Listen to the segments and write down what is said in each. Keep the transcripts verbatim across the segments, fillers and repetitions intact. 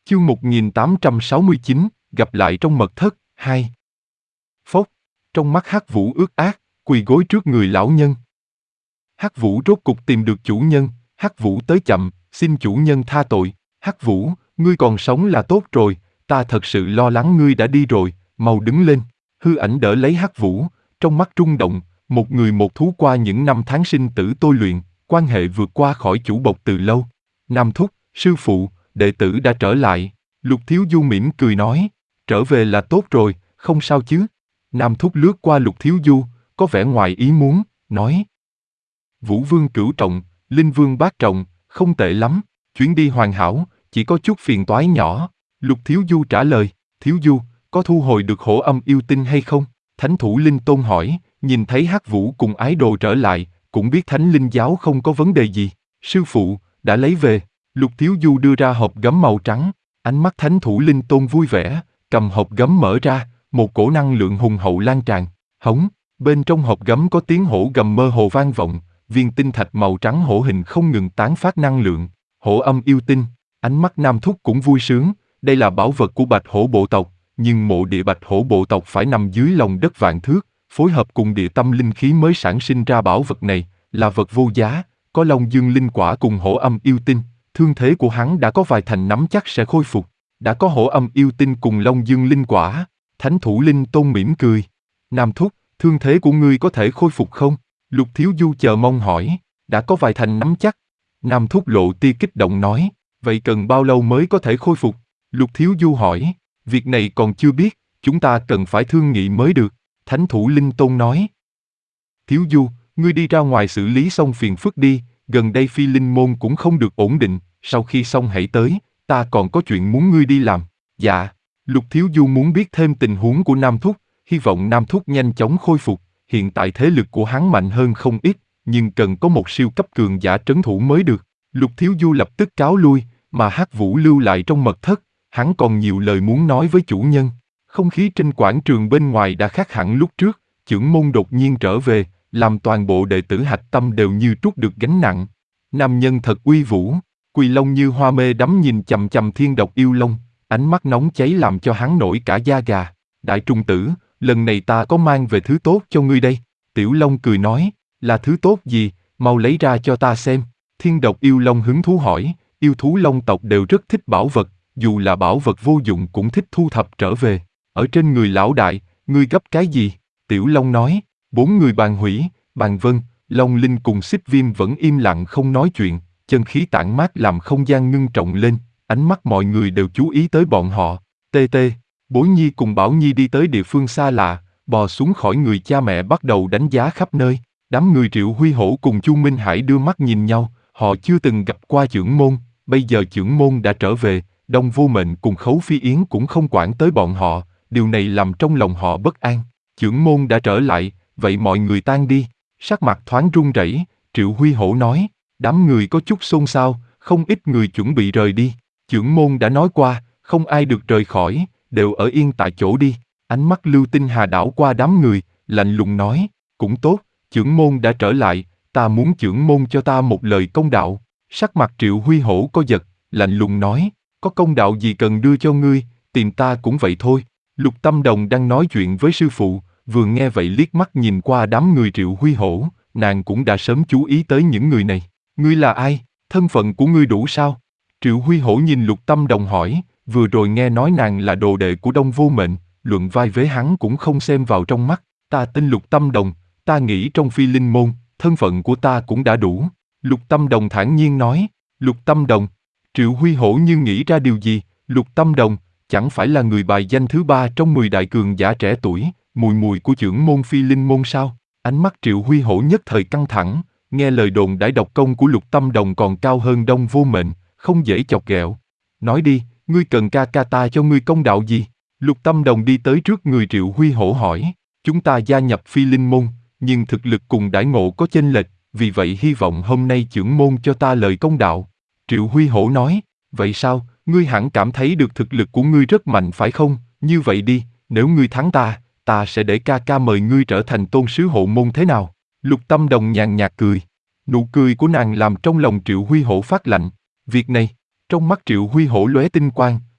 Chương một nghìn tám trăm sáu mươi chín, gặp lại trong mật thất, hai. Phốc, trong mắt Hắc Vũ ướt át, quỳ gối trước người lão nhân. Hắc Vũ rốt cục tìm được chủ nhân, Hắc Vũ tới chậm, xin chủ nhân tha tội. Hắc Vũ, ngươi còn sống là tốt rồi, ta thật sự lo lắng ngươi đã đi rồi, mau đứng lên. Hư ảnh đỡ lấy Hắc Vũ, trong mắt rung động, một người một thú qua những năm tháng sinh tử tôi luyện, quan hệ vượt qua khỏi chủ bộc từ lâu. Nam thúc, sư phụ, đệ tử đã trở lại. Lục Thiếu Du mỉm cười nói, trở về là tốt rồi, không sao chứ. Nam thúc lướt qua Lục Thiếu Du, có vẻ ngoài ý muốn, nói. Vũ Vương cửu trọng, Linh Vương bát trọng, không tệ lắm, chuyến đi hoàn hảo, chỉ có chút phiền toái nhỏ. Lục Thiếu Du trả lời, Thiếu Du, có thu hồi được hổ âm yêu tinh hay không? Thánh thủ Linh Tôn hỏi, nhìn thấy Hắc Vũ cùng ái đồ trở lại, cũng biết Thánh Linh giáo không có vấn đề gì. Sư phụ, đã lấy về. Lục Thiếu Du đưa ra hộp gấm màu trắng, ánh mắt Thánh thủ Linh Tôn vui vẻ, cầm hộp gấm mở ra, một cổ năng lượng hùng hậu lan tràn. Hống, bên trong hộp gấm có tiếng hổ gầm mơ hồ vang vọng, viên tinh thạch màu trắng hổ hình không ngừng tán phát năng lượng. Hổ âm yêu tinh, ánh mắt Nam thúc cũng vui sướng, đây là bảo vật của Bạch Hổ bộ tộc, nhưng mộ địa Bạch Hổ bộ tộc phải nằm dưới lòng đất vạn thước, phối hợp cùng địa tâm linh khí mới sản sinh ra bảo vật này, là vật vô giá, có Long Dương linh quả cùng hổ âm yêu tinh, thương thế của hắn đã có vài thành nắm chắc sẽ khôi phục, đã có hổ âm yêu tinh cùng Long Dương linh quả. Thánh thủ Linh Tôn mỉm cười, Nam thúc, thương thế của ngươi có thể khôi phục không? Lục Thiếu Du chờ mong hỏi, đã có vài thành nắm chắc. Nam thúc lộ tia kích động nói, vậy cần bao lâu mới có thể khôi phục? Lục Thiếu Du hỏi, việc này còn chưa biết, chúng ta cần phải thương nghị mới được. Thánh thủ Linh Tôn nói, Thiếu Du, ngươi đi ra ngoài xử lý xong phiền phức đi, gần đây Phi Linh môn cũng không được ổn định, sau khi xong hãy tới, ta còn có chuyện muốn ngươi đi làm. Dạ. Lục Thiếu Du muốn biết thêm tình huống của Nam thúc, hy vọng Nam thúc nhanh chóng khôi phục, hiện tại thế lực của hắn mạnh hơn không ít, nhưng cần có một siêu cấp cường giả trấn thủ mới được. Lục Thiếu Du lập tức cáo lui, mà Hắc Vũ lưu lại trong mật thất, hắn còn nhiều lời muốn nói với chủ nhân. Không khí trên quảng trường bên ngoài đã khác hẳn lúc trước, chưởng môn đột nhiên trở về, làm toàn bộ đệ tử hạch tâm đều như trút được gánh nặng. Nam nhân thật uy vũ, Quỳ Long như hoa mê đắm nhìn chằm chằm Thiên Độc Yêu Long, ánh mắt nóng cháy làm cho hắn nổi cả da gà. Đại trung tử, lần này ta có mang về thứ tốt cho ngươi đây. Tiểu Long cười nói, là thứ tốt gì, mau lấy ra cho ta xem. Thiên Độc Yêu Long hứng thú hỏi, yêu thú Long tộc đều rất thích bảo vật, dù là bảo vật vô dụng cũng thích thu thập trở về. Ở trên người lão đại, ngươi gấp cái gì? Tiểu Long nói, bốn người Bàn Hủy, Bàn Vân, Long Linh cùng Xích Viêm vẫn im lặng không nói chuyện, chân khí tản mát làm không gian ngưng trọng lên, ánh mắt mọi người đều chú ý tới bọn họ. Tê tê, Bối Nhi cùng Bảo Nhi đi tới địa phương xa lạ, bò xuống khỏi người cha mẹ bắt đầu đánh giá khắp nơi. Đám người Triệu Huy Hổ cùng Chu Minh Hải đưa mắt nhìn nhau, họ chưa từng gặp qua chưởng môn, bây giờ chưởng môn đã trở về, Đông Vô Mệnh cùng Khấu Phi Yến cũng không quản tới bọn họ, điều này làm trong lòng họ bất an. Chưởng môn đã trở lại, vậy mọi người tan đi. Sắc mặt thoáng run rẩy, Triệu Huy Hổ nói, đám người có chút xôn xao, không ít người chuẩn bị rời đi. Chưởng môn đã nói qua, không ai được rời khỏi, đều ở yên tại chỗ đi. Ánh mắt Lưu Tinh Hà đảo qua đám người, lạnh lùng nói, cũng tốt, chưởng môn đã trở lại, ta muốn chưởng môn cho ta một lời công đạo. Sắc mặt Triệu Huy Hổ co giật, lạnh lùng nói, có công đạo gì cần đưa cho ngươi, tìm ta cũng vậy thôi. Lục Tâm Đồng đang nói chuyện với sư phụ, vừa nghe vậy liếc mắt nhìn qua đám người Triệu Huy Hổ, nàng cũng đã sớm chú ý tới những người này. Ngươi là ai? Thân phận của ngươi đủ sao? Triệu Huy Hổ nhìn Lục Tâm Đồng hỏi, vừa rồi nghe nói nàng là đồ đệ của Đông Vô Mệnh, luận vai vế hắn cũng không xem vào trong mắt. Ta tên Lục Tâm Đồng, ta nghĩ trong Phi Linh môn, thân phận của ta cũng đã đủ. Lục Tâm Đồng thản nhiên nói. Lục Tâm Đồng. Triệu Huy Hổ như nghĩ ra điều gì. Lục Tâm Đồng, chẳng phải là người bài danh thứ ba trong mười đại cường giả trẻ tuổi, mùi mùi của chưởng môn Phi Linh môn sao? Ánh mắt Triệu Huy Hổ nhất thời căng thẳng, nghe lời đồn đãi độc công của Lục Tâm Đồng còn cao hơn Đông Vô Mệnh, không dễ chọc ghẹo. Nói đi, ngươi cần ca ca ta cho ngươi công đạo gì? Lục Tâm Đồng đi tới trước người Triệu Huy Hổ hỏi, chúng ta gia nhập Phi Linh môn, nhưng thực lực cùng đãi ngộ có chênh lệch, vì vậy hy vọng hôm nay chưởng môn cho ta lời công đạo. Triệu Huy Hổ nói, vậy sao, ngươi hẳn cảm thấy được thực lực của ngươi rất mạnh phải không? Như vậy đi, nếu ngươi thắng ta, ta sẽ để ca ca mời ngươi trở thành tôn sứ hộ môn thế nào? Lục Tâm Đồng nhàn nhạt cười. Nụ cười của nàng làm trong lòng Triệu Huy Hổ phát lạnh. Việc này, trong mắt Triệu Huy Hổ lóe tinh quang,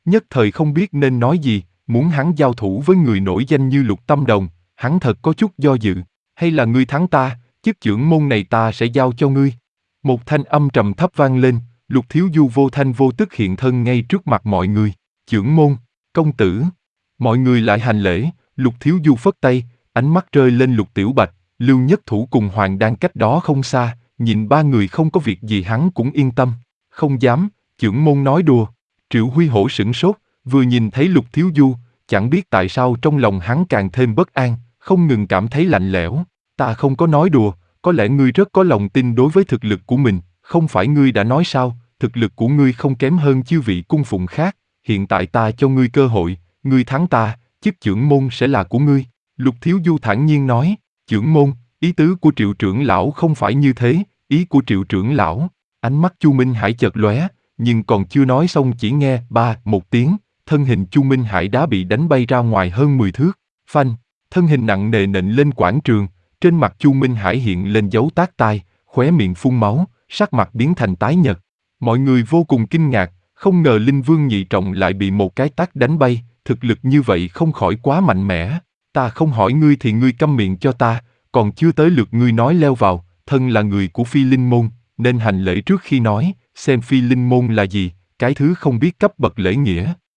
Nhất thời không biết nên nói gì, muốn hắn giao thủ với người nổi danh như Lục Tâm Đồng, hắn thật có chút do dự. Hay là ngươi thắng ta, chức trưởng môn này ta sẽ giao cho ngươi. Một thanh âm trầm thấp vang lên, Lục Thiếu Du vô thanh vô tức hiện thân ngay trước mặt mọi người. Trưởng môn, công tử. Mọi người lại hành lễ, Lục Thiếu Du phất tay, ánh mắt rơi lên Lục Tiểu Bạch, Lưu Nhất Thủ cùng Hoàng đang cách đó không xa, nhìn ba người không có việc gì hắn cũng yên tâm. Không dám, trưởng môn nói đùa. Triệu Huy Hổ sửng sốt, vừa nhìn thấy Lục Thiếu Du, chẳng biết tại sao trong lòng hắn càng thêm bất an, không ngừng cảm thấy lạnh lẽo. Ta không có nói đùa, có lẽ ngươi rất có lòng tin đối với thực lực của mình, không phải ngươi đã nói sao, thực lực của ngươi không kém hơn chư vị cung phụng khác, hiện tại ta cho ngươi cơ hội, ngươi thắng ta, chức trưởng môn sẽ là của ngươi. Lục Thiếu Du thản nhiên nói, trưởng môn, ý tứ của Triệu trưởng lão không phải như thế, ý của Triệu trưởng lão. Ánh mắt Chu Minh Hải chợt lóe, nhưng còn chưa nói xong chỉ nghe ba một tiếng, thân hình Chu Minh Hải đã bị đánh bay ra ngoài hơn mười thước. Phanh, thân hình nặng nề nện lên quảng trường, trên mặt Chu Minh Hải hiện lên dấu tát tai, khóe miệng phun máu, sắc mặt biến thành tái nhợt. Mọi người vô cùng kinh ngạc, không ngờ Linh Vương nhị trọng lại bị một cái tát đánh bay, thực lực như vậy không khỏi quá mạnh mẽ. Ta không hỏi ngươi thì ngươi câm miệng cho ta, còn chưa tới lượt ngươi nói leo vào, thân là người của Phi Linh môn, nên hành lễ trước khi nói, xem Phi Linh môn là gì, cái thứ không biết cấp bậc lễ nghĩa.